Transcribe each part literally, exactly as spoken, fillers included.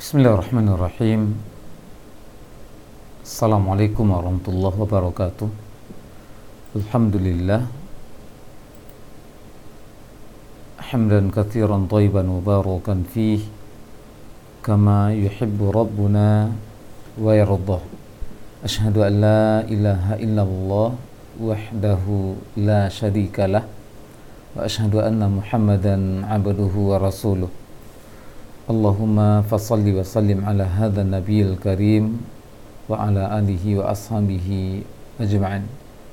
Bismillahirrahmanirrahim. Assalamualaikum warahmatullahi wabarakatuh. Alhamdulillah hamdan katsiran thayyiban mubarakan fih kama yuhibbu rabbuna wa yardah. Asyhadu an la ilaha illallah wahdahu la syarikalah wa asyhadu anna Muhammadan abduhu wa rasuluh. Allahumma fasalli wa sallim ala hadha nabiyil karim wa ala alihi wa ashabihi ajma'in.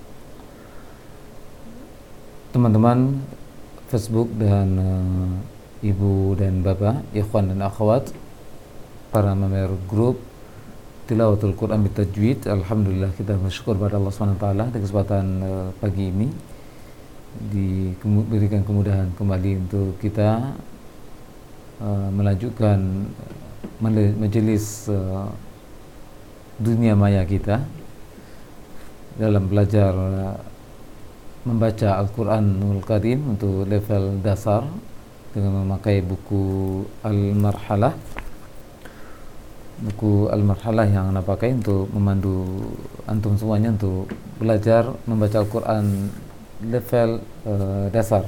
Teman-teman Facebook dan uh, ibu dan bapak, ikhwan dan akhwat, para member grup Tilawatul Quran Bitajwid, alhamdulillah kita bersyukur pada Allah subhanahu wa taala di kesempatan uh, pagi ini diberikan kemudahan kembali untuk kita Uh, melanjutkan majelis uh, dunia maya kita dalam belajar uh, membaca Al-Quranul Karim untuk level dasar dengan memakai buku Al-Marhalah, buku Al-Marhalah yang anda pakai untuk memandu antum semuanya untuk belajar membaca Al-Quran level uh, dasar.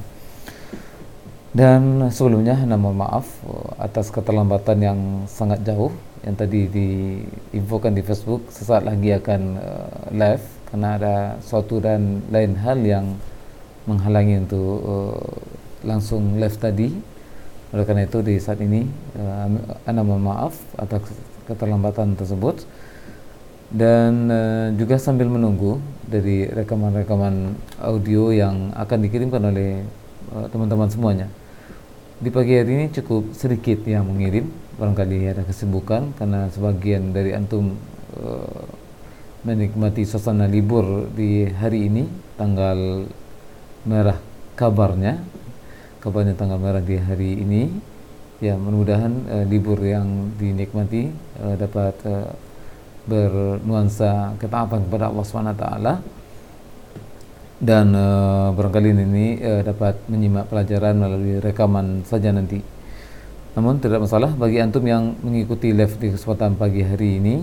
Dan sebelumnya anda mohon maaf atas keterlambatan yang sangat jauh yang tadi diinfokan di Facebook. Sesaat lagi akan uh, live karena ada suatu dan lain hal yang menghalangi untuk uh, langsung live tadi. Oleh karena itu di saat ini uh, anda mohon maaf atas keterlambatan tersebut. Dan uh, juga sambil menunggu dari rekaman-rekaman audio yang akan dikirimkan oleh uh, teman-teman semuanya. Di pagi hari ini cukup sedikit yang mengirim, barangkali ada kesibukan karena sebagian dari antum uh, menikmati suasana libur di hari ini, tanggal merah kabarnya, kabarnya tanggal merah di hari ini. Ya, mudah-mudahan uh, libur yang dinikmati uh, dapat uh, bernuansa ketaatan kepada Allah subhanahu wa taala. Dan uh, barangkali ini uh, dapat menyimak pelajaran melalui rekaman saja nanti. Namun tidak masalah bagi antum yang mengikuti live di kesempatan pagi hari ini.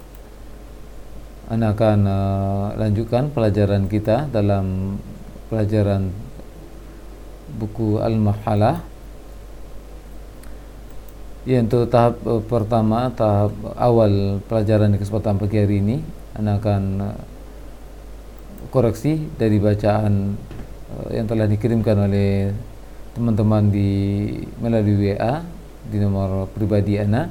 Anda akan uh, lanjutkan pelajaran kita dalam pelajaran buku Al-Marhalah. Ya, untuk tahap uh, pertama, tahap awal pelajaran di kesempatan pagi hari ini, Anda akan uh, koreksi dari bacaan uh, yang telah dikirimkan oleh teman-teman di melalui W A di nomor pribadi Ana,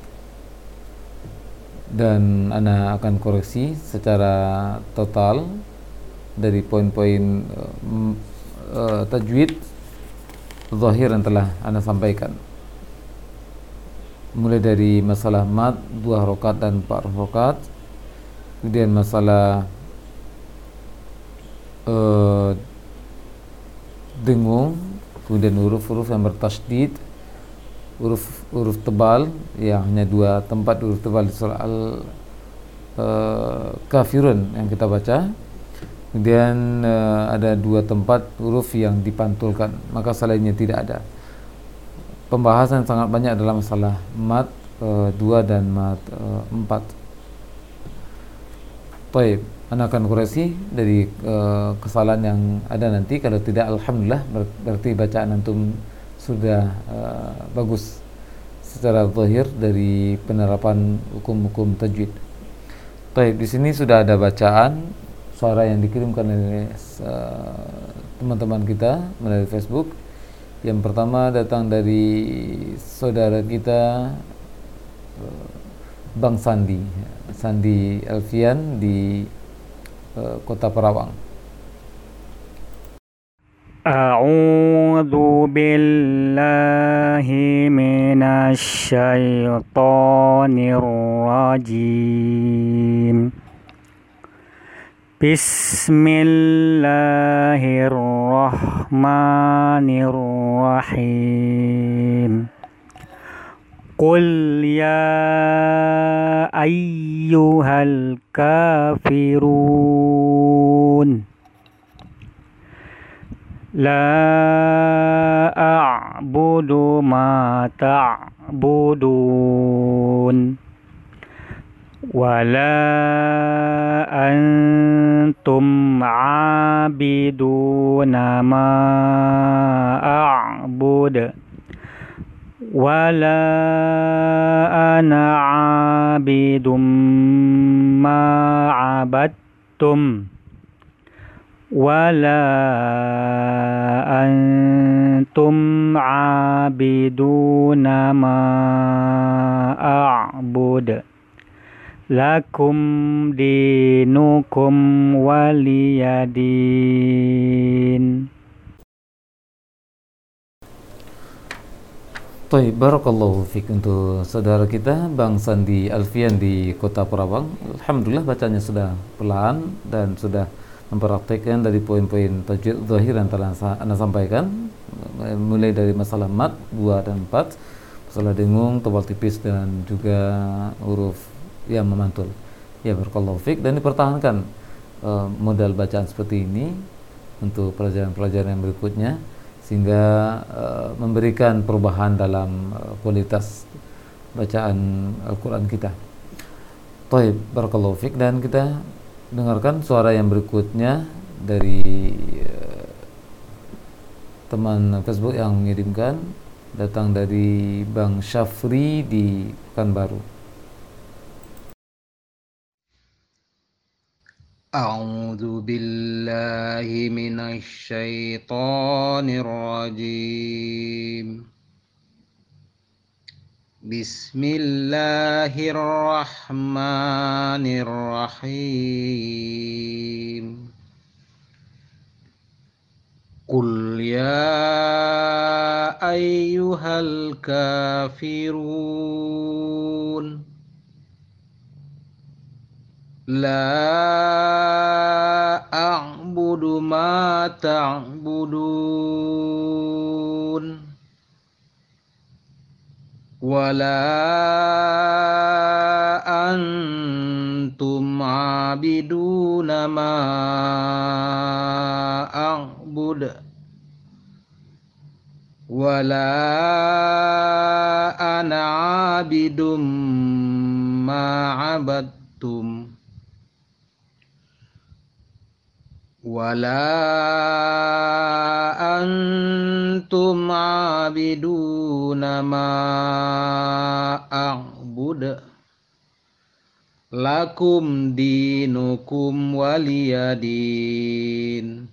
dan Ana akan koreksi secara total dari poin-poin uh, uh, tajwid zahir yang telah Ana sampaikan, mulai dari masalah mad dua rakaat dan empat rakaat, kemudian masalah Uh, dengung, kemudian huruf-huruf yang bertasydid, huruf-huruf tebal yang hanya dua tempat huruf tebal di surah Al-Kafirun uh, yang kita baca, kemudian uh, ada dua tempat huruf yang dipantulkan, maka selainnya tidak ada. Pembahasan sangat banyak dalam masalah mat uh, dua dan mat uh, empat. Baik, Anda akan koreksi dari uh, kesalahan yang ada nanti. Kalau tidak, alhamdulillah, ber- berarti bacaan antum sudah uh, bagus secara zahir dari penerapan hukum-hukum tajwid. Baik, di sini sudah ada bacaan suara yang dikirimkan oleh uh, teman-teman kita melalui Facebook. Yang pertama datang dari saudara kita uh, Bang Sandi, Sandi Alfian di uh, Kota Perawang. A'udzu billahi minasy syaithanir rajim. Bismillahirrahmanirrahim. Qul ya ayyuhal kafirun la a'budu ma ta'budun wala antum a'abiduna ma a'bud wala ana a'abidum ma 'abadtum wala antum 'abiduna ma a'bud lakum dinukum waliyadin. Baik, barakallahu fiik untuk saudara kita Bang Sandi Alfian di Kota Perawang. Alhamdulillah bacanya sudah pelan dan sudah mempraktikkan dari poin-poin tajwid zahir yang telah Anda sampaikan, mulai dari masalah mat dua dan empat, masalah dengung, tebal tipis dan juga huruf yang memantul. Ya, barakallahu fiik, dan dipertahankan uh, modal bacaan seperti ini untuk pelajaran-pelajaran yang berikutnya, sehingga uh, memberikan perubahan dalam uh, kualitas bacaan Al-Quran kita. Baik, barakallahu fiik, dan kita dengarkan suara yang berikutnya dari uh, teman Facebook yang mengirimkan, datang dari Bang Syafri di Pekanbaru. A'udzu billahi minasy syaithanir rajim. Bismillahirrahmanirrahim. Qul ya ayyuhal kafirun la a'budu ma ta'budun wala antum 'abiduna ma a'bud wala ana 'abidum ma 'abadtum wala antum 'abiduna ma a'bud lakum dinukum waliyadin.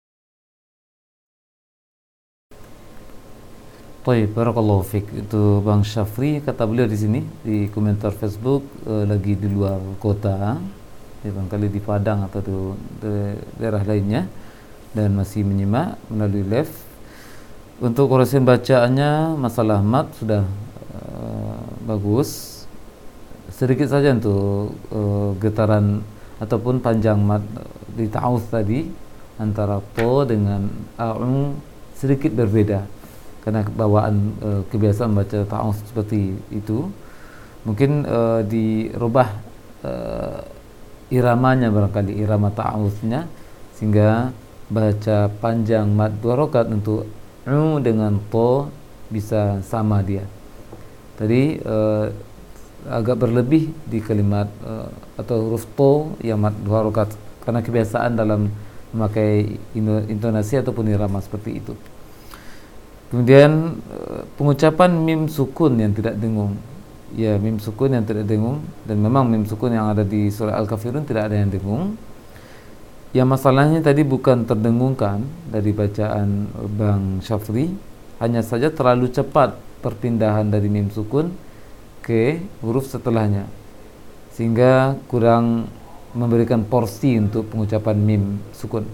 Baik, barakallahu fiik. Itu Bang Syafri, kata beliau di sini di komentar Facebook, eh, lagi di luar kota, ya, barangkali di Padang atau di, di daerah lainnya, dan masih menyimak melalui live. Untuk koreksi bacaannya, masalah mat sudah uh, bagus. Sedikit saja untuk uh, getaran ataupun panjang mat di ta'awudz tadi, antara po dengan a'ung sedikit berbeda karena bawaan uh, kebiasaan baca ta'awudz seperti itu. Mungkin uh, dirubah uh, iramanya, barangkali irama ta'awudznya, sehingga baca panjang mad dua rakaat untuk u dengan to bisa sama dia. Tadi uh, agak berlebih di kalimat uh, atau huruf to yang mad dua rakaat karena kebiasaan dalam memakai intonasi ataupun irama seperti itu. Kemudian uh, pengucapan mim sukun yang tidak dengung. Ya, mim sukun yang tidak dengung, dan memang mim sukun yang ada di surah Al-Kafirun tidak ada yang dengung. Yang masalahnya tadi bukan terdengungkan dari bacaan Bang Syafri, hanya saja terlalu cepat perpindahan dari mim sukun ke huruf setelahnya, sehingga kurang memberikan porsi untuk pengucapan mim sukun.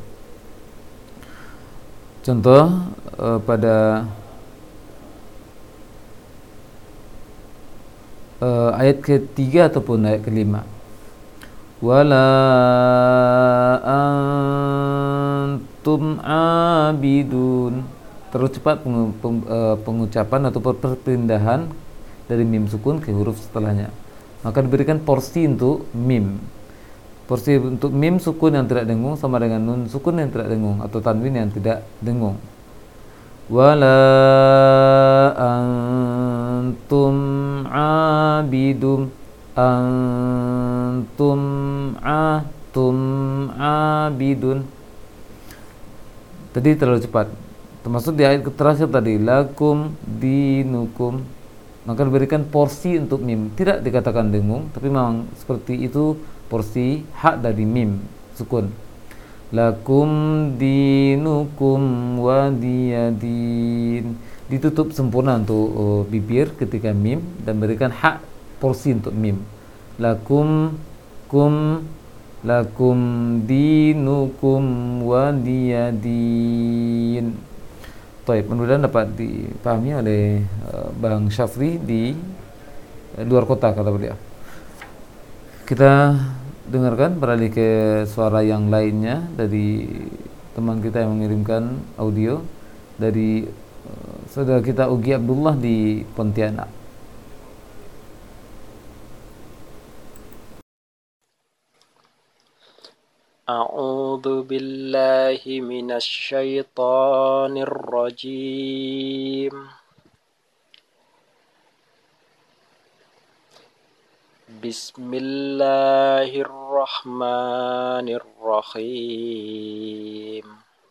Contoh eh, pada Uh, ayat ketiga ataupun ayat kelima, wala antum abidun, terlalu cepat peng, peng, uh, pengucapan atau perpindahan dari mim sukun ke huruf setelahnya, maka diberikan porsi untuk mim. Porsi untuk mim sukun yang tidak dengung sama dengan nun sukun yang tidak dengung atau tanwin yang tidak dengung. wala antum abidum antum atum abidun. Tadi terlalu cepat. Termasuk di ayat terakhir tadi, lakum dinukum, maka diberikan porsi untuk mim, tidak dikatakan dengung, tapi memang seperti itu porsi hak dari mim sukun. Lakum dinukum waliyadin, ditutup sempurna untuk uh, bibir ketika mim dan berikan hak porsi untuk mim. Lakum kum lakum dinukum waliyadin. Baik, mudah-mudahan dapat dipahami oleh uh, Bang Syafri di uh, luar kota, kata beliau. Kita dengarkan beralih ke suara yang lainnya dari teman kita yang mengirimkan audio dari uh, saudara kita Ugi Abdullah di Pontianak. A'udzu billahi minasy syaithanir rajim. Bismillahirrahmanirrahim.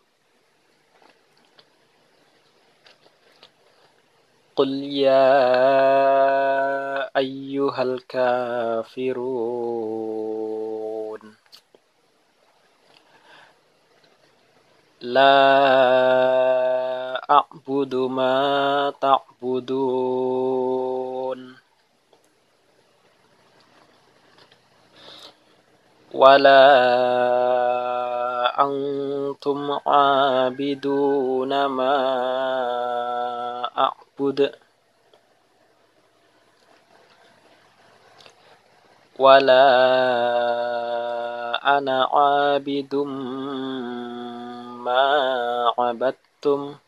Qul ya ayyuhal kafirun la a'budu ma ta'budun wala antum abiduna ma a'bud wala ana abidum ma abattum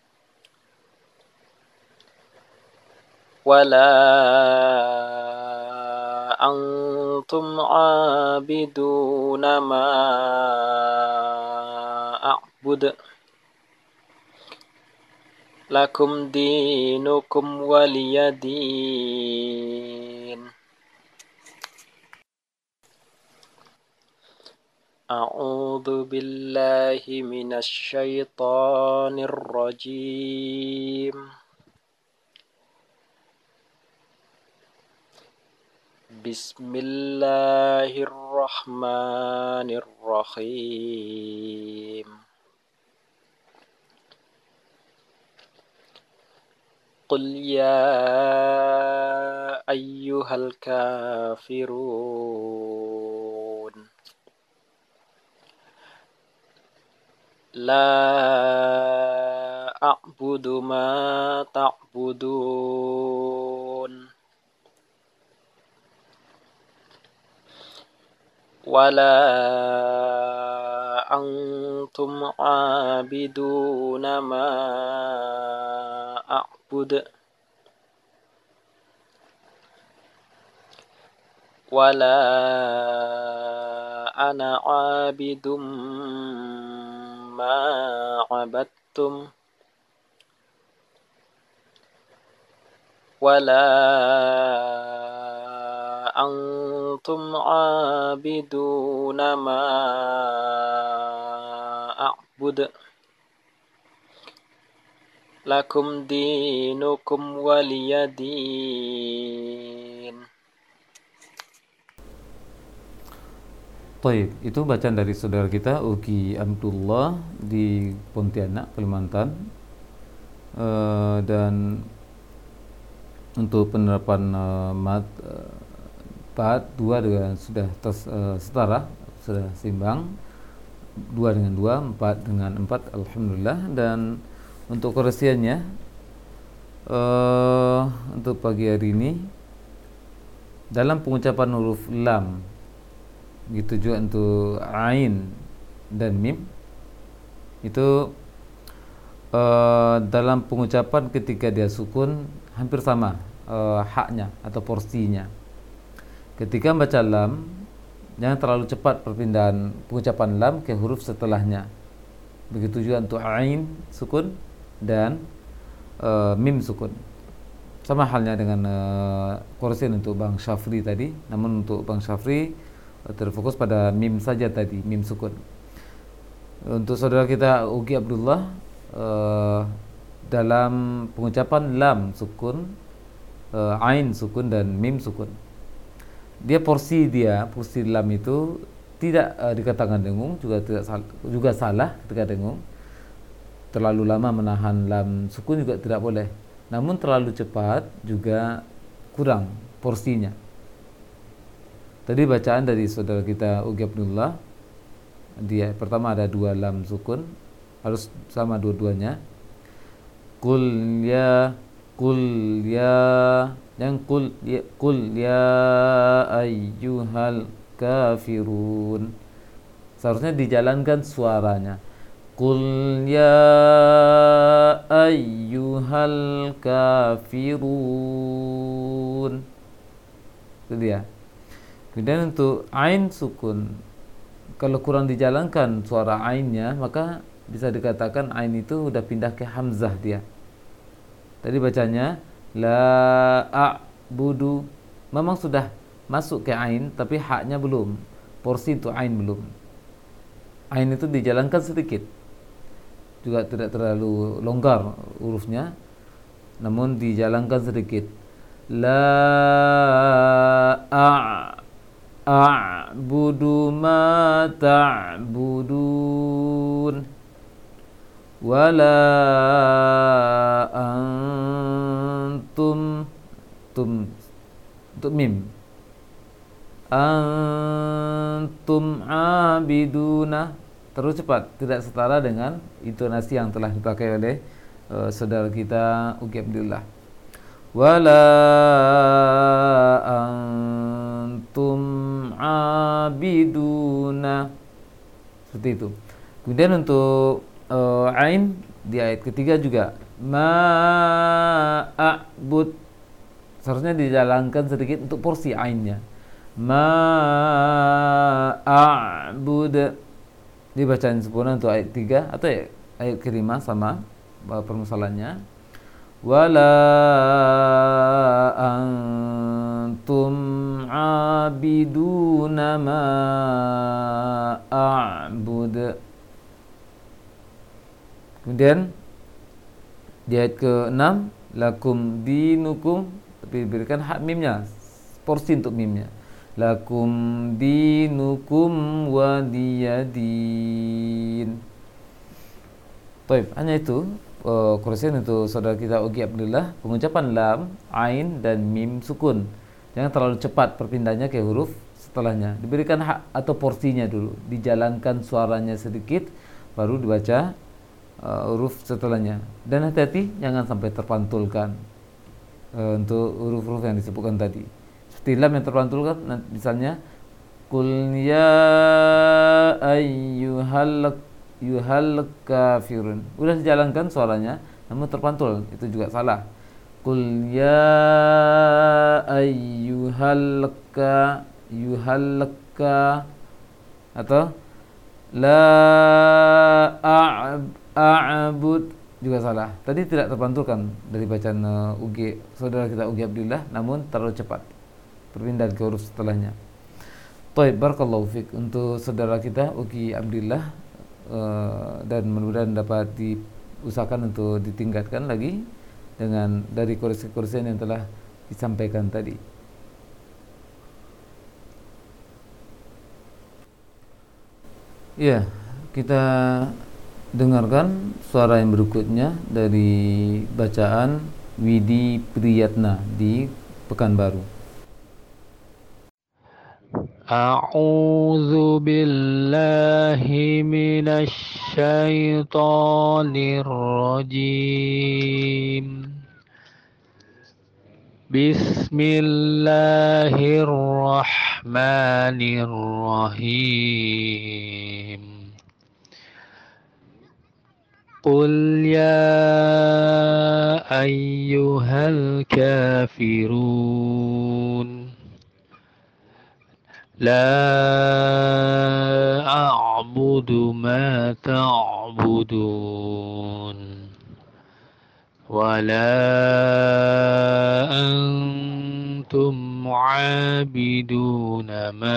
wala antum abiduna ma a'bud lakum dinukum waliyadin. A'udzu billahi minasy syaithanir rajim. Bismillahirrahmanirrahim. Qul ya ayyuhal kafirun la a'budu ma ta'budun wala antum abiduna ma a'bud wala ana abidum ma abattum wala antum abiduna ma a'bud lakum dinukum waliyadin. Taib, itu bacaan dari saudara kita Ugi Abdullah di Pontianak, Kalimantan. Uh, dan untuk penerapan uh, mat uh, part dua dengan sudah tes, uh, setara, sudah seimbang, dua dengan dua, empat dengan empat, alhamdulillah. Dan untuk koresiannya uh, untuk pagi hari ini dalam pengucapan huruf lam, gitu juga untuk ain dan mim, itu uh, dalam pengucapan ketika dia sukun hampir sama uh, haknya atau porsinya. Ketika baca lam, jangan terlalu cepat perpindahan pengucapan lam ke huruf setelahnya. Begitu juga untuk ain sukun, dan uh, mim sukun. Sama halnya dengan uh, Qursin untuk Bang Syafri tadi, namun untuk Bang Syafri uh, terfokus pada mim saja tadi, mim sukun. Untuk saudara kita Ugi Abdullah, uh, dalam pengucapan lam sukun, uh, ain sukun dan mim sukun, dia porsi dia porsi lam itu tidak uh, dikatakan dengung, juga tidak sal- juga salah ketika dengung. Terlalu lama menahan lam sukun juga tidak boleh, namun terlalu cepat juga kurang porsinya. Tadi bacaan dari saudara kita Ugi Abdullah, dia pertama ada dua lam sukun, harus sama dua-duanya. Kul ya, kul ya, yang kul ya, kul ya ayyuhal kafirun. Seharusnya dijalankan suaranya. Kul ya ayyuhal kafirun. Itu dia. Kemudian untuk ain sukun, kalau kurang dijalankan suara ainnya, maka bisa dikatakan ain itu udah pindah ke hamzah dia. Tadi bacanya la a'budu, memang sudah masuk ke ain, tapi haknya belum, porsi untuk ain belum. Ain itu dijalankan sedikit, juga tidak terlalu longgar hurufnya, namun dijalankan sedikit. La a' a'budu ma ta'budun wala antum, tum untuk mim, antum abiduna, terus cepat, tidak setara dengan intonasi yang telah dipakai oleh uh, saudara kita Ugi Abdullah. Wala antum abiduna, seperti itu. Kemudian untuk uh, ain di ayat ketiga juga ma'abud, seharusnya dijalankan sedikit untuk porsi ainnya. Ma'abud, dibacaan sempurna untuk ayat tiga atau ayat, ayat kelima sama permasalahannya. Wala antum abiduna ma a'bud. Kemudian di ayat ke-enam lakum dinukum, tapi diberikan hak mimnya, porsi untuk mimnya. Lakum dinukum waliyadin. Baik, hanya itu uh, Qursin untuk saudara kita Ugi Abdullah, pengucapan lam, ain dan mim sukun. Jangan terlalu cepat perpindahannya ke huruf setelahnya. Diberikan hak atau porsinya dulu, dijalankan suaranya sedikit, baru dibaca uh, huruf setelahnya. Dan hati-hati jangan sampai terpantulkan uh, untuk huruf-huruf yang disebutkan tadi. Seperti lam yang terpantulkan, misalnya Qul ya ayyuhal yuhal kafirun, udah dijalankan suaranya namun terpantul, itu juga salah. Qul ya ayyuhal ka yuhal ka, atau la a'bud, juga salah. Tadi tidak terpantulkan dari bacaan uh, Ugi, saudara kita Ugi Abdullah, namun terlalu cepat perpindahan ke huruf setelahnya. Baik, barakallahu fiik untuk saudara kita Ugi Abdullah. Uh, dan mudah-mudahan dapat diusahakan untuk ditingkatkan lagi dengan dari kursi-kursi yang telah disampaikan tadi. Ya, kita dengarkan suara yang berikutnya dari bacaan Widi Priyatna di Pekanbaru. أعوذ بالله من الشيطان الرجيم بسم الله الرحمن الرحيم قل يا أيها الكافرون لا أعبد ما تعبدون ولا أنتم عابدون ما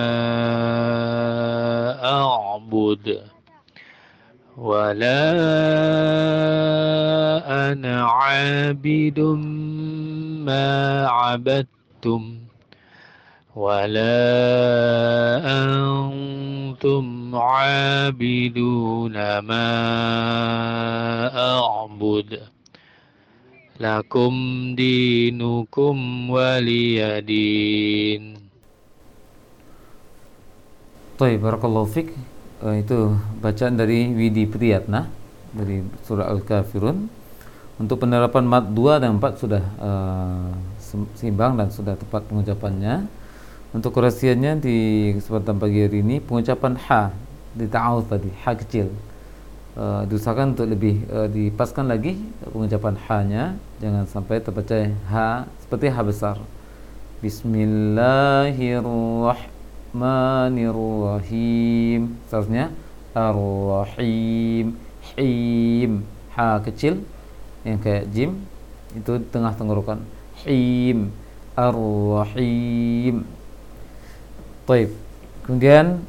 أعبد ولا أنا عابد ما عبدتم ولا أنتم عابدون ما أعبد لكم دينكم ولي دين. Baik, barakallahu fik. Eh, itu bacaan dari Widi Priyatna dari surah Al-Kafirun. Untuk penerapan mat dua dan empat sudah uh, seimbang dan sudah tepat pengucapannya. Untuk koreksiannya di kesempatan pagi hari ini, pengucapan ha di ta'awudz tadi, ha kecil, uh, diusahakan untuk lebih uh, dipaskan lagi pengucapan ha-nya, jangan sampai terbaca ha seperti ha besar. Bismillahirrahmanirrahim. Seharusnya ar-rahim, him, ha kecil yang kayak jim itu tengah tenggorokan, him, ar-rahim. Baik. Kemudian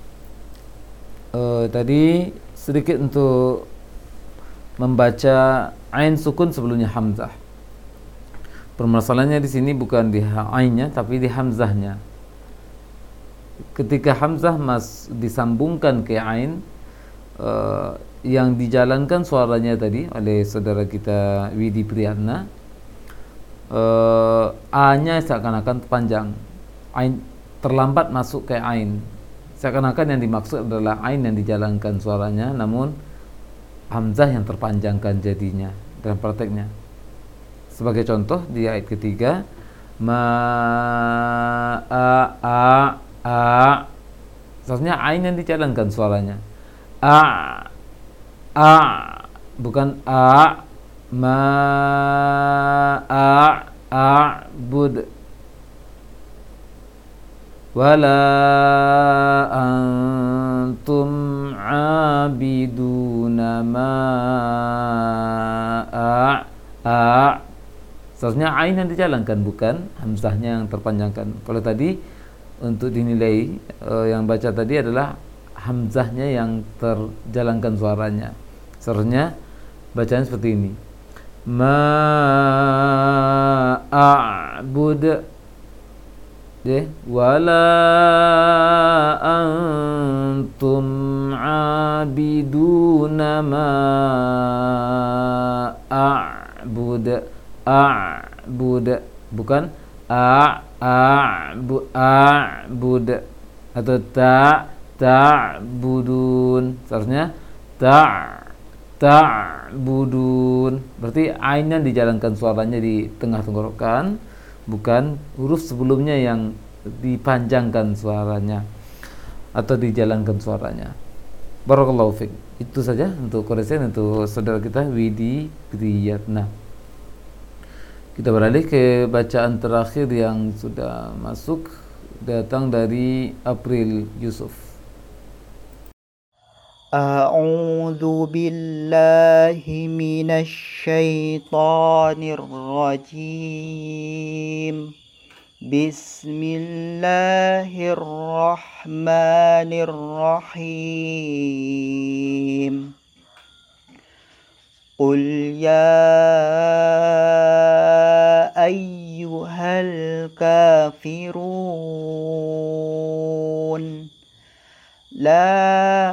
uh, tadi sedikit untuk membaca ain sukun sebelumnya hamzah. Permasalahannya di sini bukan di ainnya tapi di hamzahnya. Ketika hamzah mas disambungkan ke ain, uh, yang dijalankan suaranya tadi oleh saudara kita Widi Priyatna, uh, A-nya seakan-akan panjang, ain terlambat masuk ke ain, seakan-akan yang dimaksud adalah ain yang dijalankan suaranya, namun hamzah yang terpanjangkan jadinya dalam prakteknya. Sebagai contoh di ayat ketiga, ma a a a, seharusnya ain yang dijalankan suaranya, a a, bukan a, ma a a bud, wala antum abiduna ma a a, seharusnya ain yang dijalankan bukan hamzahnya yang terpanjangkan. Kalau tadi untuk dinilai, uh, yang baca tadi adalah hamzahnya yang terjalankan suaranya. Seharusnya bacaan seperti ini, ma a'bud deh, wala antum abiduna ma a'bud, a'bud, bukan a a'bu a'bud atau ta ta'budun. Seharusnya ta ta'budun. Berarti ainnya dijalankan suaranya di tengah tenggorokan, bukan huruf sebelumnya yang dipanjangkan suaranya atau dijalankan suaranya. Barakallahu fiik. Itu saja untuk koreksi untuk saudara kita Widi Priyatna. Kita beralih ke bacaan terakhir yang sudah masuk, datang dari April Yusuf. A'udzu billahi minasy syaithanir rajim. Bismillahirrahmanirrahim. Qul ya ayyuhal kafirun la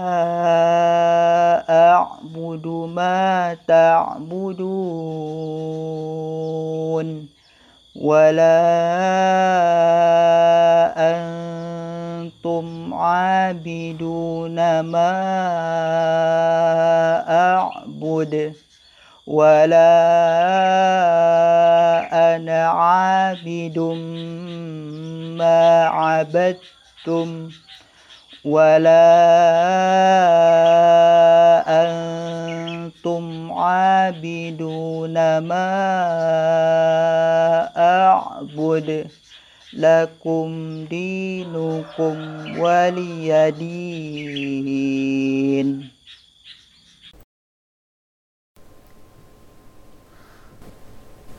a'budu ma ta'budun wala antum 'abiduna ma a'bud wala ana 'abidum ma 'abadtum wala antum 'abiduna ma a'bud lakum dinukum waliyadin.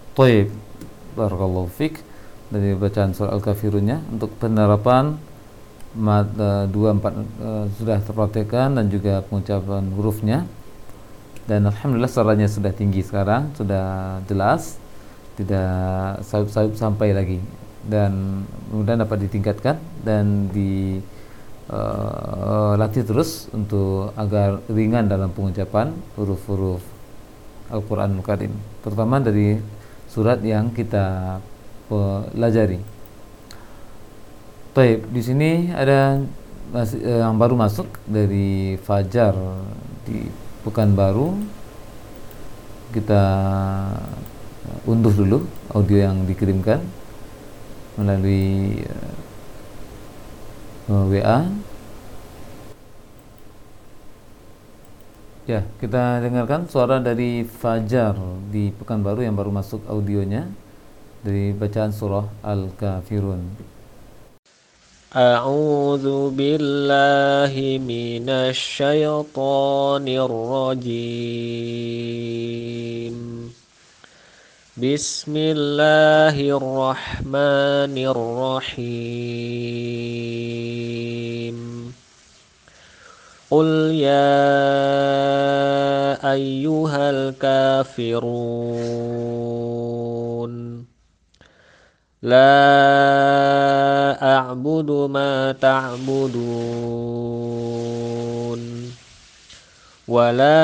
Thaib, barakallahu fik, dari bacaan surah Al-Kafirunnya. Untuk penerapan mad uh, dua empat uh, sudah terpraktekkan dan juga pengucapan hurufnya, dan alhamdulillah suaranya sudah tinggi sekarang, sudah jelas, tidak sayup-sayup sampai lagi, dan mudah dapat ditingkatkan dan di uh, latih terus untuk agar ringan dalam pengucapan huruf-huruf Al-Qur'anul Karim, terutama dari surat yang kita pelajari. Baik, di sini ada masih, eh, yang baru masuk dari Fajar di Pekanbaru. Kita unduh dulu audio yang dikirimkan melalui uh, W A. Ya, kita dengarkan suara dari Fajar di Pekanbaru yang baru masuk audionya dari bacaan surah Al-Kafirun. A'udzu billahi minasy syaithanir rajim. Bismillahirrahmanirrahim. Qul ya ayyuhal kafirun La a'budu ma ta'budun wa la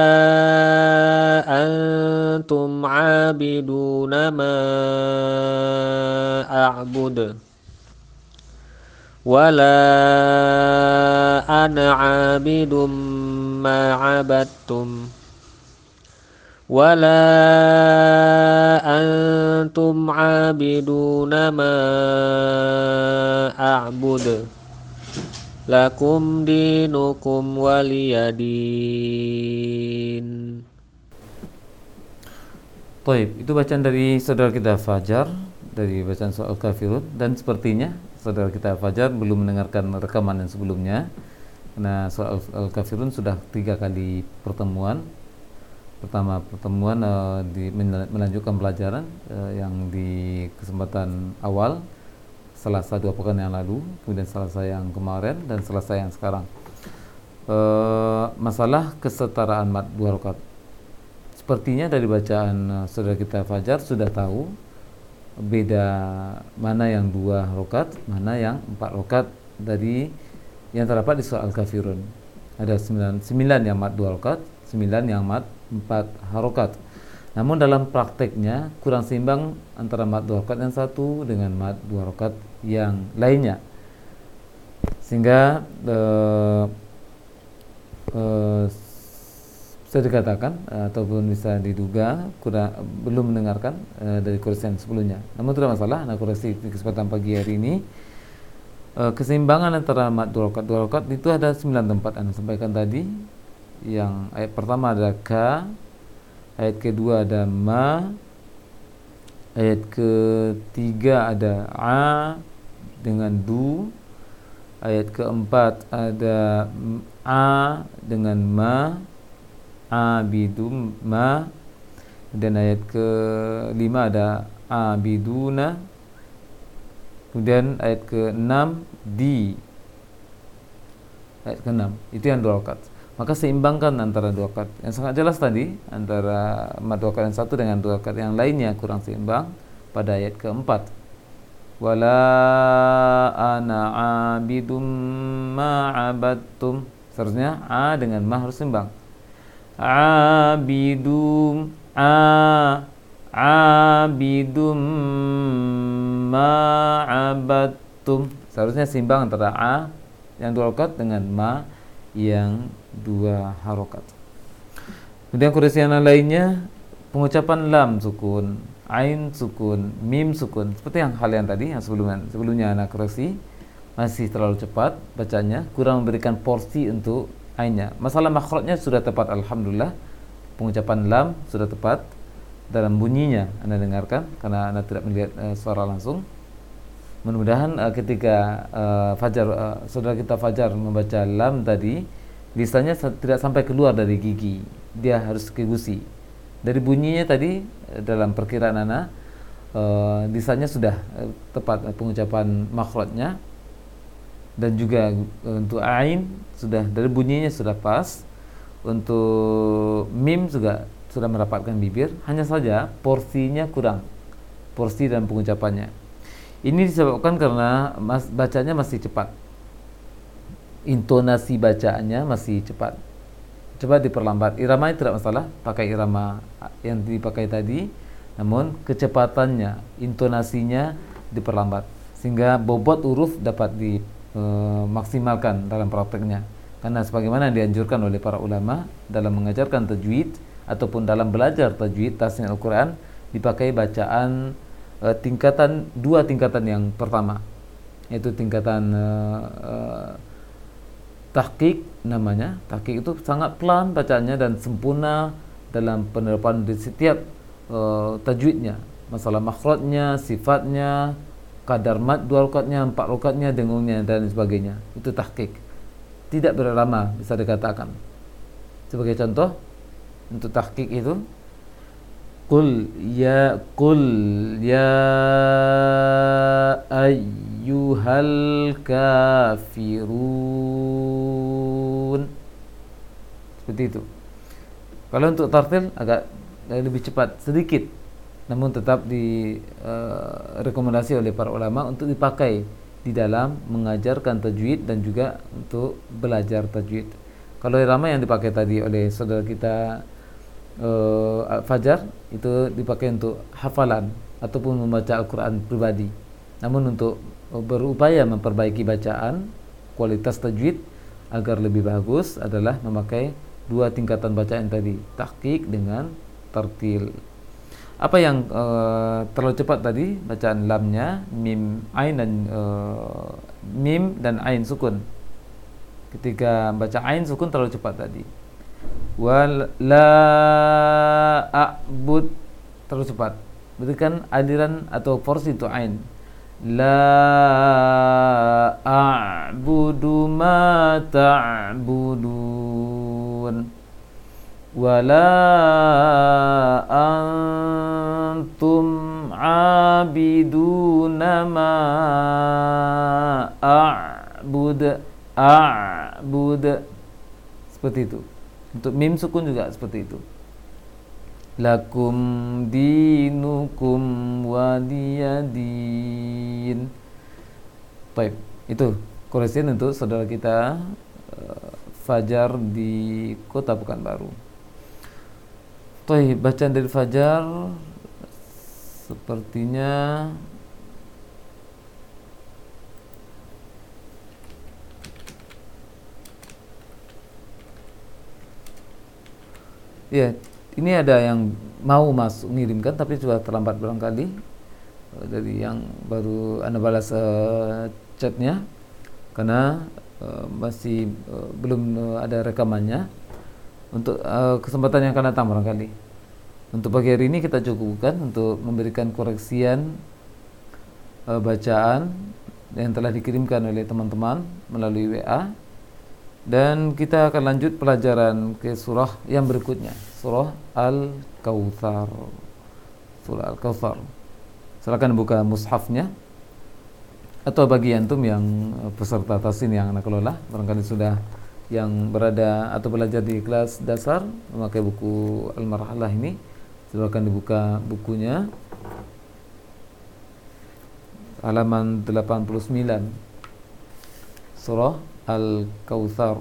antum 'abiduna ma a'budu wa la ana 'abidum ma 'abadtum wala antum 'abiduna ma a'budu lakum dinukum waliyadin. Baik, itu bacaan dari saudara kita Fajar dari bacaan surah Al-Kafirun, dan sepertinya saudara kita Fajar belum mendengarkan rekaman yang sebelumnya, karena surah Al-Kafirun sudah tiga kali pertemuan. Pertama pertemuan uh, di, melanjutkan pelajaran uh, yang di kesempatan awal Selasa dua pekan yang lalu, kemudian Selasa yang kemarin, dan Selasa yang sekarang. Uh, masalah kesetaraan mad dua rakaat. Sepertinya dari bacaan uh, saudara kita Fajar sudah tahu beda mana yang dua rakaat, mana yang empat rakaat dari yang terdapat di surah Al-Kafirun. Ada sembilan, sembilan yang mad dua rakaat, sembilan yang mad empat harokat. Namun dalam prakteknya kurang seimbang antara mad dua rakaat yang satu dengan mad dua rakaat yang lainnya, sehingga eh, eh, bisa dikatakan eh, ataupun bisa diduga kurang, belum mendengarkan eh, dari koreksi yang sebelumnya. Namun tidak masalah, nah koreksi di kesempatan pagi hari ini. eh, keseimbangan antara mad dua rakaat dua rakaat itu ada sembilan tempat Anda sampaikan tadi. Yang ayat pertama ada ka, ayat kedua ada ma, ayat ketiga ada a dengan du, ayat keempat ada a dengan ma, abidum ma, dan ayat kelima ada abiduna, kemudian ayat keenam di, ayat keenam itu yang dua rakaat. Maka seimbangkan antara dua rakaat yang sangat jelas tadi, antara mad dua rakaat yang satu dengan dua rakaat yang lainnya kurang seimbang pada ayat keempat. Wala ana abidum ma'abadtum. Seharusnya a dengan ma harus seimbang. Abidum a abidum ma'abadtum. Seharusnya seimbang antara a yang dua rakaat dengan ma yang dua harokat. Kemudian koreksi yang lainnya, pengucapan lam sukun, ain sukun, mim sukun, seperti yang hal yang tadi yang sebelumnya sebelumnya anak koreksi, masih terlalu cepat bacanya, kurang memberikan porsi untuk ainnya. Masalah makhrajnya sudah tepat, alhamdulillah. Pengucapan lam sudah tepat dalam bunyinya Anda dengarkan, karena Anda tidak melihat uh, suara langsung. Mudah-mudahan uh, ketika uh, Fajar uh, saudara kita Fajar membaca lam tadi, lisannya tidak sampai keluar dari gigi, dia harus ke gusi. Dari bunyinya tadi, uh, dalam perkiraan Ana, uh, lisannya sudah uh, tepat uh, pengucapan makhrajnya, dan juga uh, untuk ain sudah dari bunyinya sudah pas, untuk mim juga sudah merapatkan bibir, hanya saja porsinya kurang, porsi dan pengucapannya. Ini disebabkan karena mas, bacanya masih cepat, intonasi bacaannya masih cepat. Coba diperlambat. Irama tidak masalah, pakai irama yang dipakai tadi, namun kecepatannya, intonasinya diperlambat sehingga bobot huruf dapat dimaksimalkan e, dalam prakteknya. Karena sebagaimana dianjurkan oleh para ulama dalam mengajarkan tajwid ataupun dalam belajar tajwid tasniyah Al-Quran, dipakai bacaan e, tingkatan dua tingkatan yang pertama, yaitu tingkatan e, e, tahqiq namanya. Tahqiq itu sangat pelan bacaannya dan sempurna dalam penerapan di setiap e, tajwidnya, masalah makhrajnya, sifatnya, kadar mad dua rakaatnya, empat rakaatnya, dengungnya dan sebagainya. Itu tahqiq, tidak berlama bisa dikatakan. Sebagai contoh untuk tahqiq itu, qul ya qul ya ayyuhal kafirun, seperti itu. Kalau untuk tartil agak lebih cepat sedikit, namun tetap direkomendasi uh, oleh para ulama untuk dipakai di dalam mengajarkan tajwid dan juga untuk belajar tajwid. Kalau irama yang dipakai tadi oleh saudara kita uh, Fajar itu dipakai untuk hafalan ataupun membaca Al-Quran pribadi. Namun untuk berupaya memperbaiki bacaan, kualitas tajwid agar lebih bagus adalah memakai dua tingkatan bacaan tadi, tahqiq dengan tartil. Apa yang uh, terlalu cepat tadi bacaan lamnya, mim, ain dan uh, mim dan ain sukun. Ketika baca ain sukun terlalu cepat tadi. Wal la a'bud terlalu cepat. Berarti kan aliran atau porsi itu ain. La a'budu ma ta'budun wala antum abiduna ma a'bud a'bud, seperti itu. Untuk mim sukun juga seperti itu. Lakum dinukum waliyadin. Baik, itu koreksian untuk saudara kita uh, Fajar di Kota Pekanbaru. Baik, bacaan dari Fajar sepertinya ya, ini ada yang mau masuk ngirimkan tapi sudah terlambat barangkali dari yang baru Anda balas uh, chatnya, karena uh, masih uh, belum uh, ada rekamannya. Untuk uh, kesempatan yang akan datang barangkali. Untuk pagi hari ini kita cukupkan untuk memberikan koreksian uh, bacaan yang telah dikirimkan oleh teman-teman melalui W A, dan kita akan lanjut pelajaran ke surah yang berikutnya, surah Al-Kautsar. Surah Al-Kautsar. Silakan buka mushafnya, atau bagi antum yang peserta tasin yang anak kelola barangkali sudah yang berada atau belajar di kelas dasar memakai buku Al-Marhalah ini, silakan dibuka bukunya halaman delapan puluh sembilan, surah Al-Kautsar.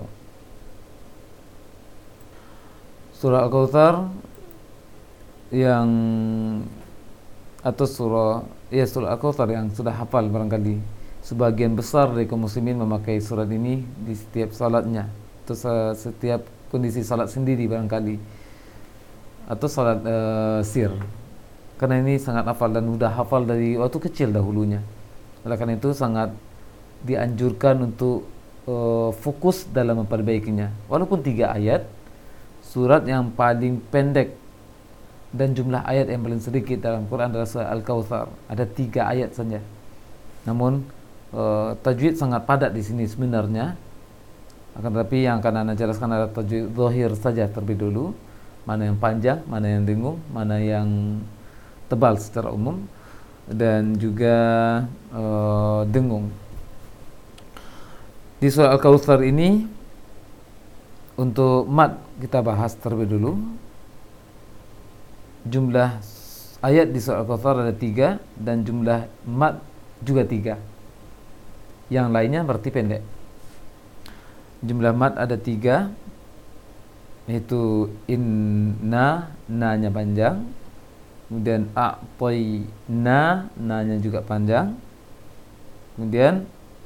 Surah Al-Kautsar yang atau surah ya surah Al-Kautsar yang sudah hafal barangkali sebagian besar dari kaum muslimin memakai surat ini di setiap salatnya, atau setiap kondisi salat sendiri barangkali, atau salat uh, sir, karena ini sangat hafal dan sudah hafal dari waktu kecil dahulunya. Oleh karena itu sangat dianjurkan untuk uh, fokus dalam memperbaikinya. Walaupun tiga ayat, surat yang paling pendek dan jumlah ayat yang paling sedikit dalam Quran adalah surah Al-Kautsar, ada tiga ayat saja. Namun Uh, tajwid sangat padat di sini sebenarnya. Akan tetapi yang akan Anda jelaskan adalah tajwid zahir saja terlebih dulu, mana yang panjang, mana yang dengung, mana yang tebal secara umum. dan juga uh, dengung. Di surah Al-Kautsar ini untuk mad kita bahas terlebih dulu. Jumlah ayat di surah Al-Kautsar ada tiga dan jumlah mad juga tiga. Yang lainnya berarti pendek. Jumlah mad ada tiga, yaitu inna, na-nya panjang, kemudian a'toina, na-nya juga panjang, kemudian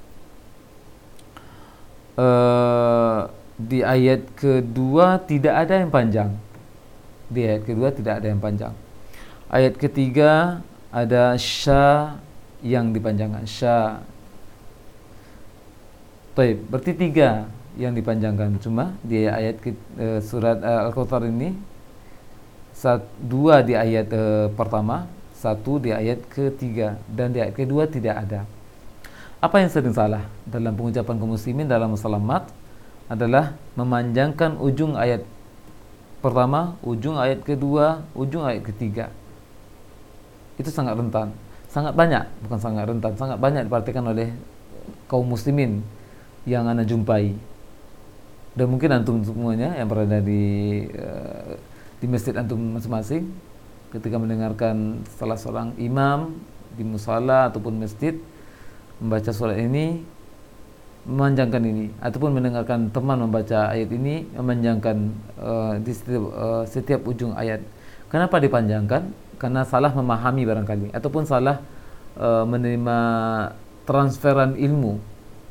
uh, di ayat kedua tidak ada yang panjang. Di ayat kedua tidak ada yang panjang. Ayat ketiga ada sya yang dipanjangkan, sya. Baik, berarti tiga yang dipanjangkan. Cuma di ayat ke, uh, surat uh, Al-Kautsar ini sat, dua di ayat uh, pertama, satu di ayat ketiga, dan di ayat kedua tidak ada. Apa yang sering salah dalam pengucapan kaum muslimin dalam masalah mat adalah memanjangkan ujung ayat pertama, ujung ayat kedua, ujung ayat ketiga. Itu sangat rentan, sangat banyak, bukan sangat rentan, sangat banyak diperhatikan oleh kaum muslimin yang anda jumpai. Dan mungkin antum semuanya yang berada di uh, di masjid antum masing-masing, ketika mendengarkan salah seorang imam di musala ataupun masjid membaca surat ini, memanjangkan ini, ataupun mendengarkan teman membaca ayat ini, memanjangkan uh, di setiap, uh, setiap ujung ayat. Kenapa dipanjangkan? Karena salah memahami barangkali, ataupun salah uh, menerima transferan ilmu,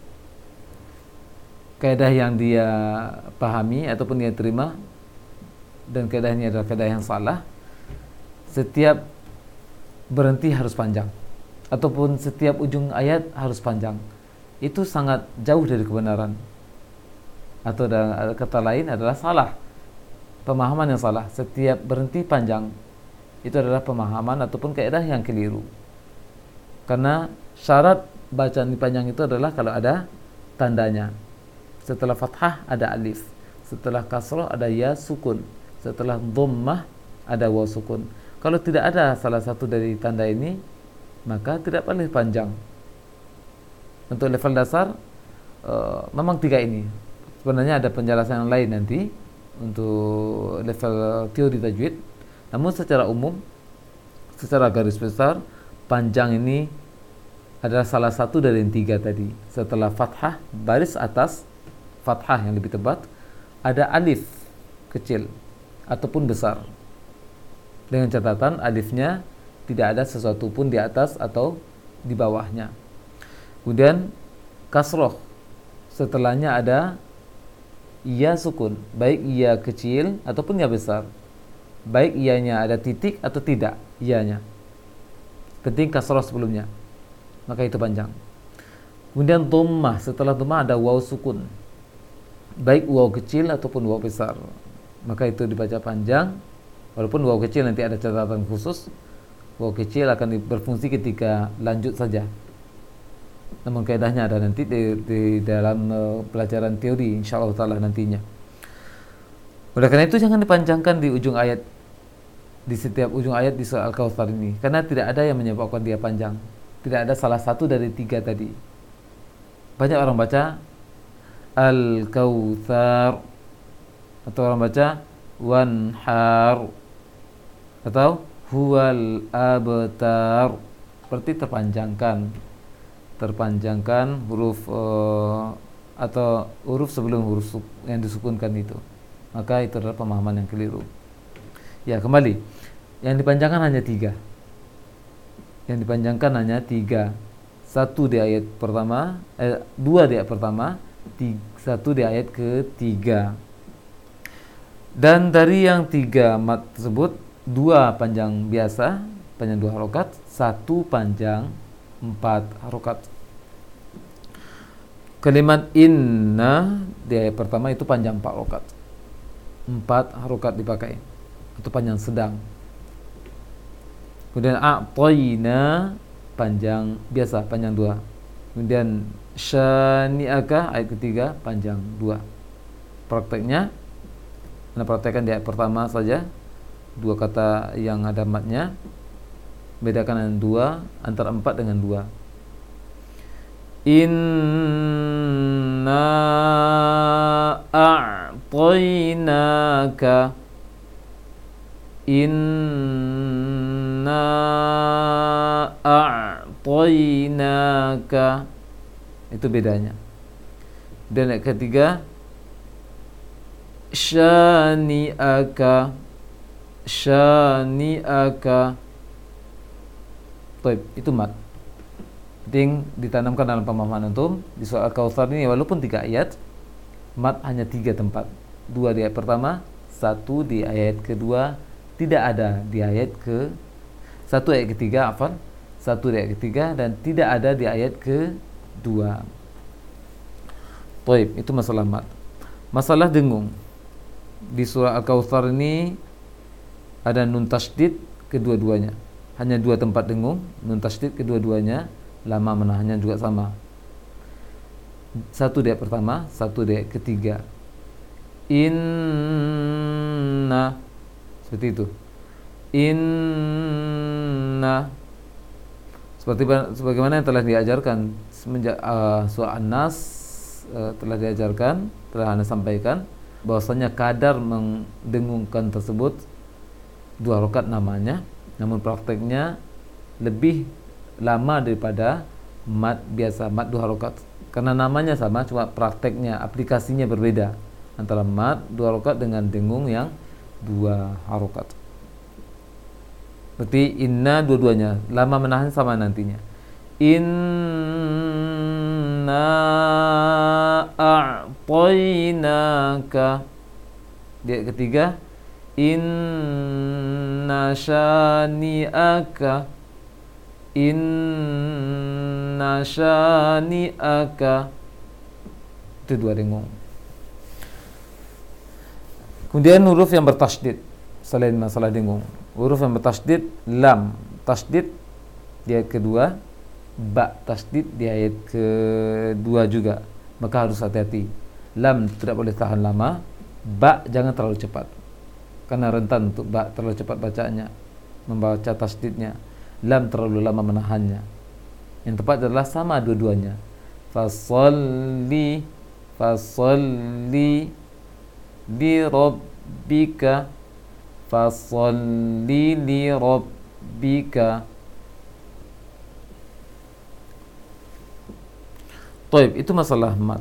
kaidah yang dia pahami ataupun dia terima, dan kaidah ini adalah kaidah yang salah. Setiap berhenti harus panjang, ataupun setiap ujung ayat harus panjang. Itu sangat jauh dari kebenaran, atau dengan kata lain adalah salah, pemahaman yang salah. Setiap berhenti panjang itu adalah pemahaman ataupun kaidah yang keliru, karena syarat bacaan panjang itu adalah kalau ada tandanya. Setelah fathah ada alif, setelah kasrah ada ya sukun, setelah dhammah ada waw sukun. Kalau tidak ada salah satu dari tanda ini, maka tidak boleh panjang. Untuk level dasar uh, memang tiga ini. Sebenarnya ada penjelasan yang lain nanti untuk level teori tajwid. Namun secara umum, secara garis besar, panjang ini adalah salah satu dari yang tiga tadi. Setelah fathah, baris atas fathah yang lebih tepat, ada alif kecil ataupun besar. Dengan catatan alifnya tidak ada sesuatu pun di atas atau di bawahnya. Kemudian kasroh, setelahnya ada iya sukun, baik iya kecil ataupun iya besar, baik iyanya ada titik atau tidak iyanya, penting kasroh sebelumnya, maka itu panjang. Kemudian dhammah, setelah dhammah ada waw sukun, baik waw kecil ataupun waw besar, maka itu dibaca panjang. Walaupun waw kecil nanti ada catatan khusus, waw kecil akan berfungsi ketika lanjut saja. Namun kaidahnya ada nanti di, di dalam uh, pelajaran teori insyaallah taala nantinya. Oleh karena itu jangan dipanjangkan di ujung ayat, di setiap ujung ayat di surah Al-Kautsar ini, karena tidak ada yang menyebabkan dia panjang. Tidak ada salah satu dari tiga tadi. Banyak orang baca Al-Kautsar, atau orang baca Wanhar, atau Huwal Abtar, berarti terpanjangkan. terpanjangkan huruf uh, atau huruf sebelum huruf yang disukunkan itu, maka itu adalah pemahaman yang keliru. Ya, kembali, yang dipanjangkan hanya tiga, yang dipanjangkan hanya tiga, satu di ayat pertama, eh, dua di ayat pertama, tiga, satu di ayat ketiga. Dan dari yang tiga mat tersebut, dua panjang biasa, panjang dua harokat, satu panjang empat harokat. Kalimat inna di ayat pertama itu panjang empat harokat, empat harokat dipakai, itu panjang sedang. Kemudian a'toina panjang biasa, panjang dua. Kemudian syani'aka ayat ketiga panjang dua. Prakteknya, anda praktekkan di ayat pertama saja, dua kata yang ada matnya. bedakan dengan dua, antara empat dengan dua. Inna a'tainaka, Inna a'tainaka, itu bedanya. Dan yang ketiga, syani'aka, syani'aka. Baik, itu mat. Penting ditanamkan dalam pemahaman antum. Di surah Al-Kautsar ini walaupun tiga ayat, mat hanya tiga tempat. Dua di ayat pertama, satu di ayat kedua, tidak ada di ayat ke satu ayat ketiga, afwan, satu di ayat ketiga, dan tidak ada di ayat kedua. Baik, itu masalah mat. Masalah dengung. Di surah Al-Kautsar ini ada nun tasydid kedua-duanya. Hanya dua tempat dengung, nun tasydid kedua-duanya, lama menahannya juga sama. Satu di ayat pertama, satu di ayat ketiga. Inna, seperti itu. Inna, seperti sebagaimana yang telah diajarkan semenjak uh, surah An-Nas uh, telah diajarkan, telah Anda sampaikan bahwasanya kadar mendengungkan tersebut dua rakaat namanya, namun prakteknya lebih lama daripada mat biasa, mat dua rakaat. Karena namanya sama, cuma prakteknya, aplikasinya berbeda antara mat dua rakaat dengan dengung yang dua harokat. Berarti inna dua-duanya lama menahan sama nantinya. Inna a'tainaka. Di ayat ketiga, inna syani'aka, inna syani'aka. Itu dua dengung. Kemudian huruf yang bertasydid selain masalah dengung, huruf yang bertasydid, lam tasydid di ayat kedua, ba tasydid di ayat kedua juga, maka harus hati-hati. Lam tidak boleh tahan lama, ba jangan terlalu cepat karena rentan untuk ba terlalu cepat bacaannya, membaca tasydidnya. Lam terlalu lama menahannya. Yang tepat adalah sama dua-duanya. Fasalli, fasalli li rabbika, fasalli li rabbika. Taib, itu masalah mat.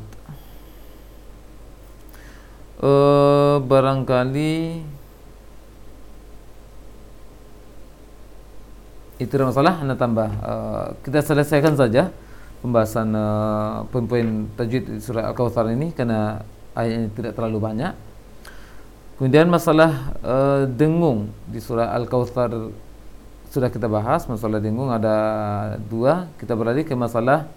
Uh, barangkali itu ada masalah, anda tambah. Uh, kita selesaikan saja pembahasan uh, poin-poin tajwid surah Al-Kautsar ini karena ayatnya tidak terlalu banyak. Kemudian masalah uh, dengung di surah Al-Kautsar sudah kita bahas. Masalah dengung ada dua. Kita beralih ke masalah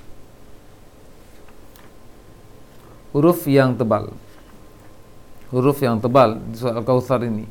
huruf yang tebal. Huruf yang tebal di surah Al-Kautsar ini,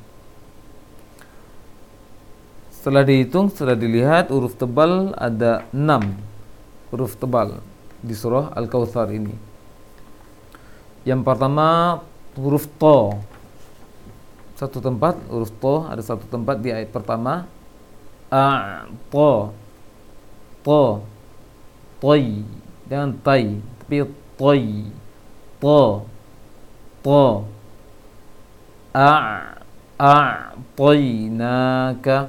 setelah dihitung, setelah dilihat, huruf tebal ada enam huruf tebal di surah Al-Kautsar ini. Yang pertama huruf to, satu tempat huruf to, ada satu tempat di ayat pertama. A to, to, toy, jangan tai, tapi toy, to, to. A a toynaka,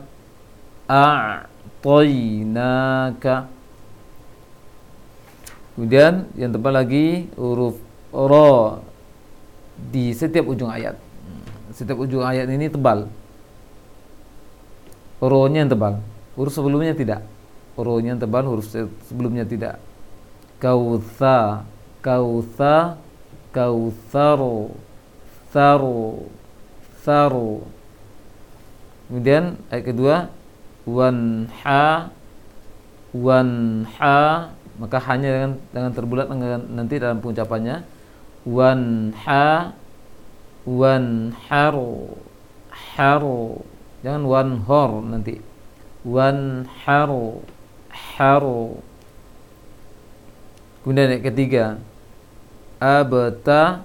a'tainaka. Kemudian yang tebal lagi huruf ro di setiap ujung ayat. Setiap ujung ayat ini tebal. Ro-nya yang tebal. Huruf sebelumnya tidak. Ro-nya yang tebal, huruf sebelumnya tidak. Kautsa, kautsa, kautsaru, saru, saru. Kemudian ayat kedua, wanha, wanha, maka hanya dengan dengan terbulat nanti dalam pengucapannya. Wanha, wanharu, haru, jangan wanhor nanti. Wanharu, haru. Kemudian ayat ketiga, abta,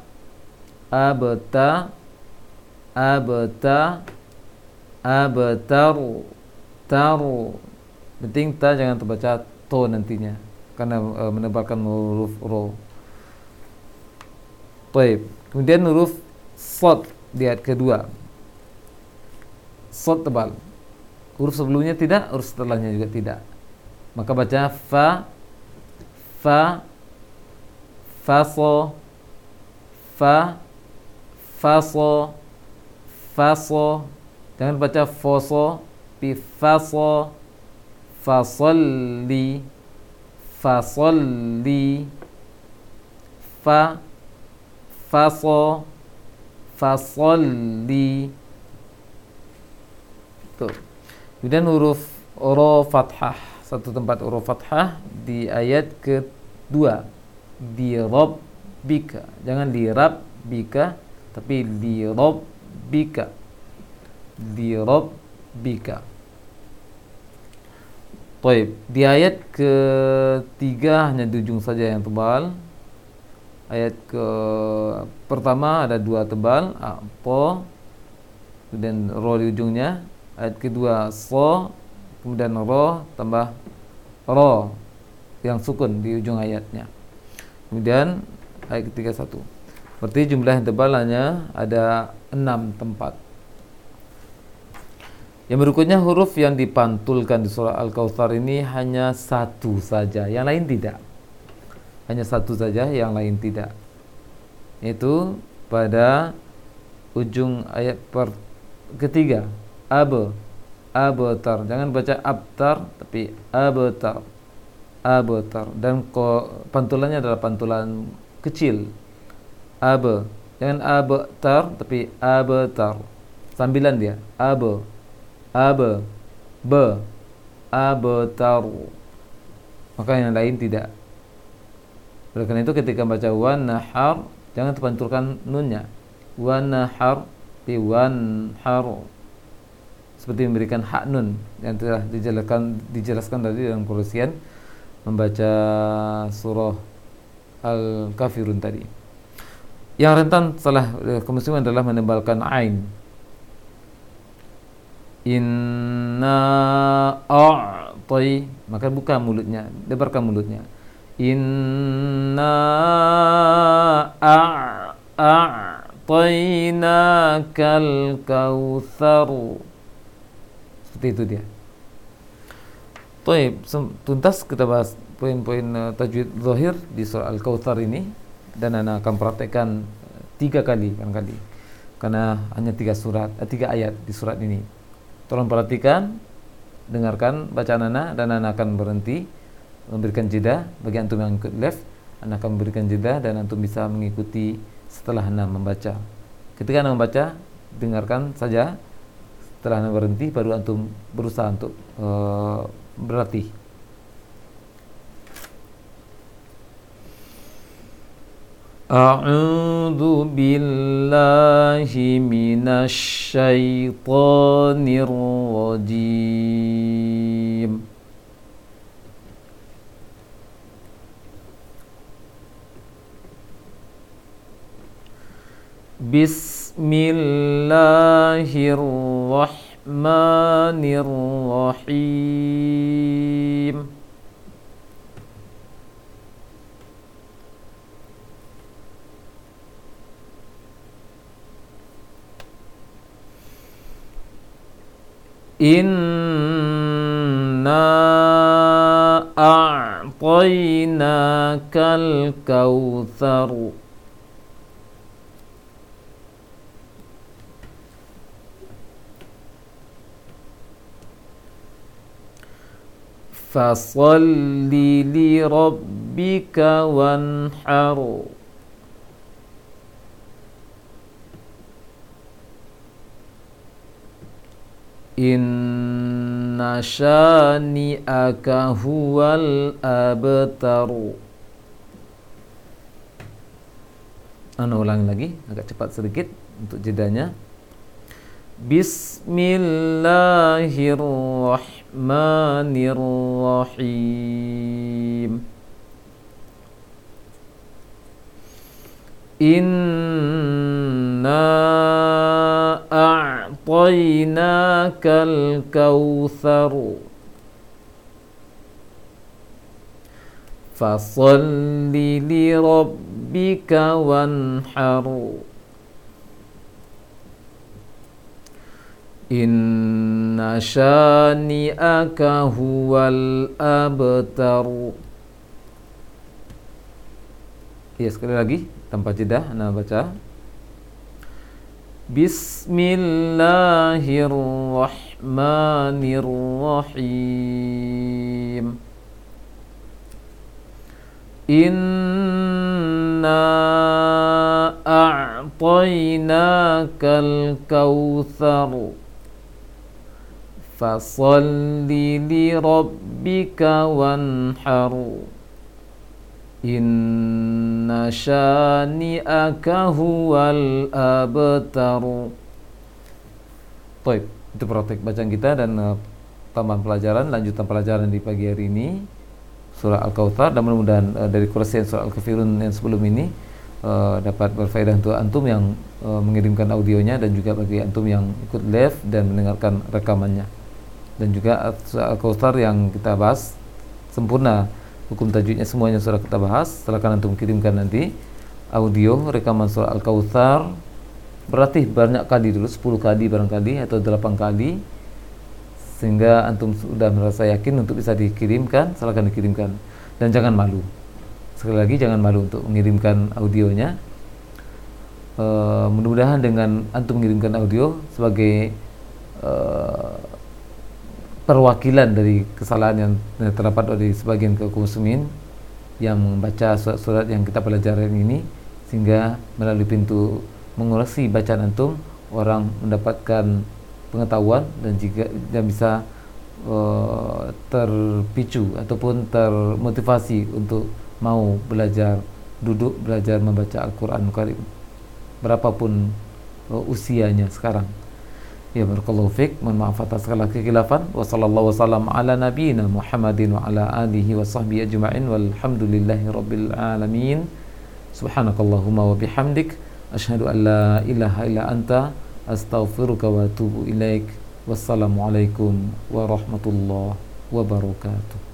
abta, abta, abtaru, taru. Penting ta jangan terbaca to nantinya karena e, menebalkan huruf ro. Baik. Kemudian huruf sod di ayat kedua. Sod tebal. Huruf sebelumnya tidak, huruf setelahnya juga tidak. Maka baca fa, fa, faso, fa, faso, faso. Jangan baca foso, pi faso, fasolli, fasolli, fa, faso, fasolli. Tuh. Kemudian huruf ro fathah, satu tempat huruf fathah di ayat kedua, di rabbika. Jangan di rabbika, tapi di rabbika, di rabbika. Baik, di ayat ketiga hanya di ujung saja yang tebal. Ayat ke pertama ada dua tebal, apa, kemudian ro di ujungnya. Ayat kedua so, kemudian ro tambah ro yang sukun di ujung ayatnya. Kemudian ayat ketiga satu. Berarti jumlah yang tebal hanya ada enam tempat. Yang berikutnya huruf yang dipantulkan di surah Al-Kautsar ini hanya satu saja, yang lain tidak. Hanya satu saja, yang lain tidak. Yaitu pada ujung ayat per ketiga. Ab, abtar. Jangan baca abtar, tapi abtar, abtar. Dan ko, pantulannya adalah pantulan kecil. Ab, jangan abtar, tapi abtar. Sambilan dia. Ab, ab, b, abtar. Maka yang lain tidak. Oleh karena itu ketika baca wan nahar, jangan terpantulkan nunnya. Wan nahar, tapi wan har. Seperti memberikan hak nun yang telah dijelaskan dijelaskan tadi dalam Qur'an membaca surah Al-Kafirun tadi. Yang rentan salah kemusliman adalah menebalkan ain. Inna a'tai, maka buka mulutnya, lebarkan mulutnya. Inna a'tainakal kautsar. Seperti itu dia. Baik, tuntas kita bahas poin-poin uh, tajwid zahir di surah Al-Kautsar ini, dan Ana akan praktekkan tiga kali kan kali. Karena hanya tiga surat, eh, tiga ayat di surat ini. Tolong perhatikan, dengarkan bacaan Ana, dan Ana akan berhenti memberikan jeda bagi antum yang ikut live. Ana akan memberikan jeda dan antum bisa mengikuti setelah Ana membaca. Ketika Ana membaca, dengarkan saja. Setelah Anda berhenti, baru antum berusaha untuk uh, berlatih. A'udzu billahi minasy syaithanir rajim. Bismillahirrahmanirrahim. Inna a'tainakal kautsar. Fasalli li rabbika wanhar. Inna syani'aka huwal abtar. Ana ulang lagi agak cepat sedikit untuk jedanya. Bismillahirrahmanirrahim. Inna a'tainaka a'tainakal kautsar fasalli li rabbika wanhar inna syani'aka huwal abtar. Ya, sekali lagi tanpa jeda Anda baca. Bismillahirrahmanirrahim. Inna a'tainakal kautsar fasalli li rabbika wanhar inna syani'aka huwal abtar. Baik, itu praktek bacaan kita dan uh, tambahan pelajaran, lanjutan pelajaran di pagi hari ini surah Al-Kautsar, dan mudah-mudahan uh, dari kursian surah Al-Kafirun yang sebelum ini uh, dapat berfaedah untuk antum yang uh, mengirimkan audionya dan juga bagi antum yang ikut live dan mendengarkan rekamannya. Dan juga surah Al-Kautsar yang kita bahas sempurna hukum tajwidnya semuanya surah kita bahas. Silakan antum kirimkan nanti audio rekaman surah Al-Kautsar, berlatih banyak kali dulu, sepuluh kali barangkali atau delapan kali, sehingga antum sudah merasa yakin untuk bisa dikirimkan. Silakan dikirimkan dan jangan malu. Sekali lagi jangan malu untuk mengirimkan audionya. E, mudah-mudahan dengan antum mengirimkan audio sebagai e, perwakilan dari kesalahan yang terdapat dari sebagian kaum muslimin yang membaca surat-surat yang kita pelajari ini, sehingga melalui pintu mengoreksi bacaan antum orang mendapatkan pengetahuan dan juga dan bisa uh, terpicu ataupun termotivasi untuk mau belajar, duduk belajar membaca Al-Quran Karim berapapun uh, usianya sekarang. Ya, barakallahu fiik. Mohon maaf atas segala kekhilafan. Wa sallallahu wasallam ala nabiyyina Muhammadin wa ala alihi wa sahbihi ajma'in walhamdulillahi rabbil alamin. Subhanakallahumma wa bihamdik asyhadu an la ilaha illa anta astaghfiruka wa atubu ilaik. Wassalamualaikum warahmatullahi wabarakatuh.